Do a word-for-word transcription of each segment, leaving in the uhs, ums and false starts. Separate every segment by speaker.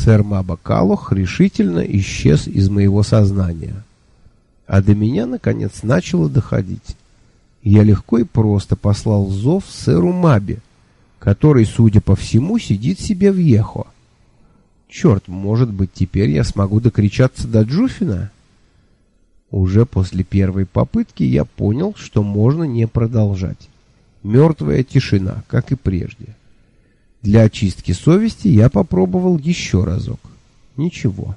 Speaker 1: Сэр Маба Калох решительно исчез из моего сознания. А до меня, наконец, начало доходить. Я легко и просто послал зов сэру Мабе, который, судя по всему, сидит себе в Ехо. Черт, может быть, теперь я смогу докричаться до Джуфина? Уже после первой попытки я понял, что можно не продолжать. Мертвая тишина, как и прежде. Для очистки совести я попробовал еще разок. Ничего.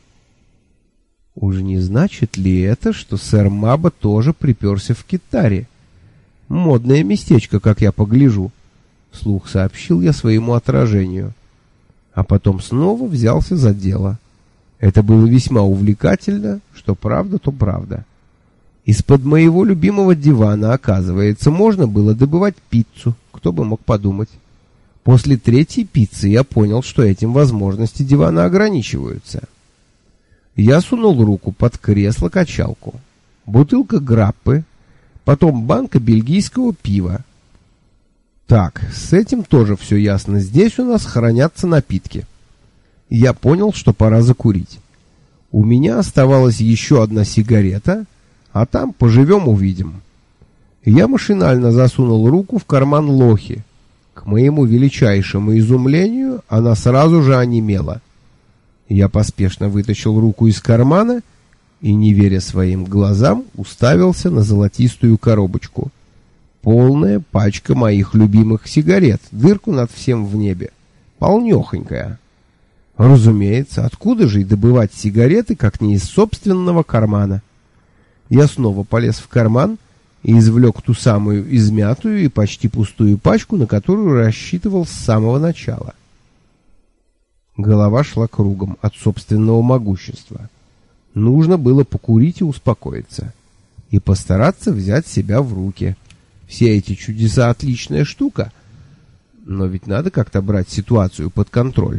Speaker 1: Уж не значит ли это, что сэр Маба тоже приперся в Китаре? Модное местечко, как я погляжу, вслух сообщил я своему отражению. А потом снова взялся за дело. Это было весьма увлекательно, что правда, то правда. Из-под моего любимого дивана, оказывается, можно было добывать пиццу, кто бы мог подумать. После третьей пиццы я понял, что этим возможности дивана ограничиваются. Я сунул руку под кресло-качалку. Бутылка граппы, потом банка бельгийского пива. Так, с этим тоже все ясно. Здесь у нас хранятся напитки. Я понял, что пора закурить. У меня оставалась еще одна сигарета, а там поживем-увидим. Я машинально засунул руку в карман лохи. К моему величайшему изумлению она сразу же онемела. Я поспешно вытащил руку из кармана и, не веря своим глазам, уставился на золотистую коробочку. Полная пачка моих любимых сигарет, дырку над всем в небе, полнёхонькая. Разумеется, откуда же и добывать сигареты, как не из собственного кармана? Я снова полез в карман и извлек ту самую измятую и почти пустую пачку, на которую рассчитывал с самого начала. Голова шла кругом от собственного могущества. Нужно было покурить и успокоиться. И постараться взять себя в руки. Все эти чудеса — отличная штука. Но ведь надо как-то брать ситуацию под контроль.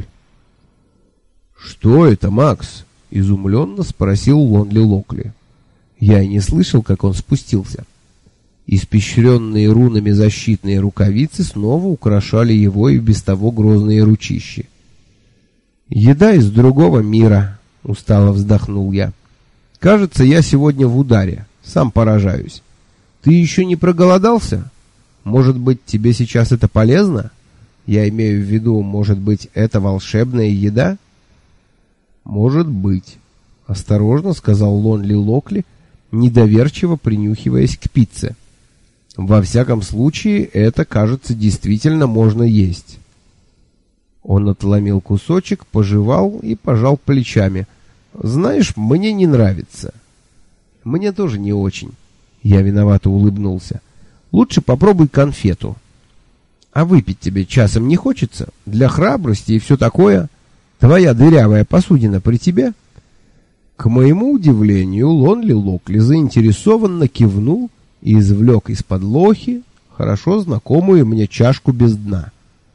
Speaker 1: «Что это, Макс?» — изумленно спросил Лонли Локли. Я и не слышал, как он спустился. Испещренные рунами защитные рукавицы снова украшали его и без того грозные ручищи. «Еда из другого мира», — устало вздохнул я. «Кажется, я сегодня в ударе. Сам поражаюсь. Ты еще не проголодался? Может быть, тебе сейчас это полезно? Я имею в виду, может быть, это волшебная еда?» «Может быть», — осторожно сказал Лонли Локли, недоверчиво принюхиваясь к пицце. «Во всяком случае, это, кажется, действительно можно есть». Он отломил кусочек, пожевал и пожал плечами. «Знаешь, мне не нравится». «Мне тоже не очень». Я виновато улыбнулся. «Лучше попробуй конфету». «А выпить тебе часом не хочется? Для храбрости и все такое? Твоя дырявая посудина при тебе?» К моему удивлению, Лонли Локли заинтересованно кивнул и извлек из-под лохи хорошо знакомую мне чашку без дна.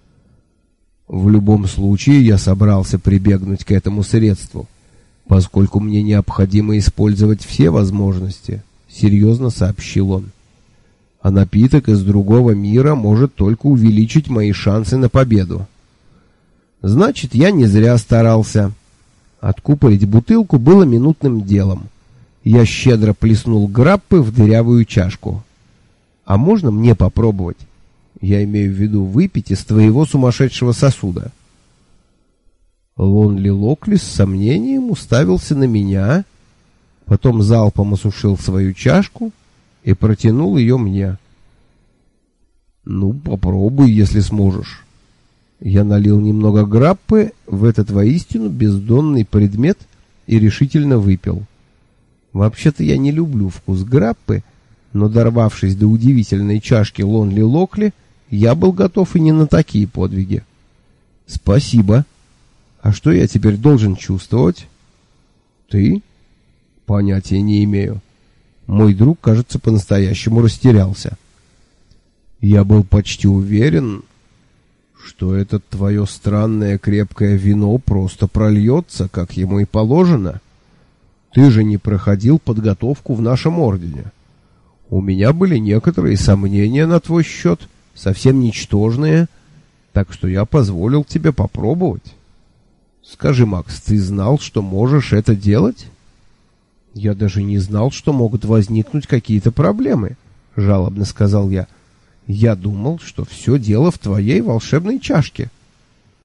Speaker 1: В любом случае, я собрался прибегнуть к этому средству, поскольку мне необходимо использовать все возможности, — серьезно сообщил он. А напиток из другого мира может только увеличить мои шансы на победу. Значит, я не зря старался. Откупорить бутылку было минутным делом. Я щедро плеснул граппы в дырявую чашку. «А можно мне попробовать? Я имею в виду выпить из твоего сумасшедшего сосуда». Лонли Локли с сомнением уставился на меня, потом залпом осушил свою чашку и протянул ее мне. «Ну, попробуй, если сможешь». Я налил немного граппы в этот воистину бездонный предмет и решительно выпил. Вообще-то я не люблю вкус граппы, но, дорвавшись до удивительной чашки Лонли Локли, я был готов и не на такие подвиги. «Спасибо. А что я теперь должен чувствовать?» «Ты?» «Понятия не имею». Мой друг, кажется, по-настоящему растерялся. «Я был почти уверен, что это твое странное крепкое вино просто прольется, как ему и положено. Ты же не проходил подготовку в нашем ордене. У меня были некоторые сомнения на твой счет, совсем ничтожные, так что я позволил тебе попробовать». Скажи, Макс, ты знал, что можешь это делать? Я даже не знал, что могут возникнуть какие-то проблемы, жалобно сказал я. Я думал, что все дело в твоей волшебной чашке.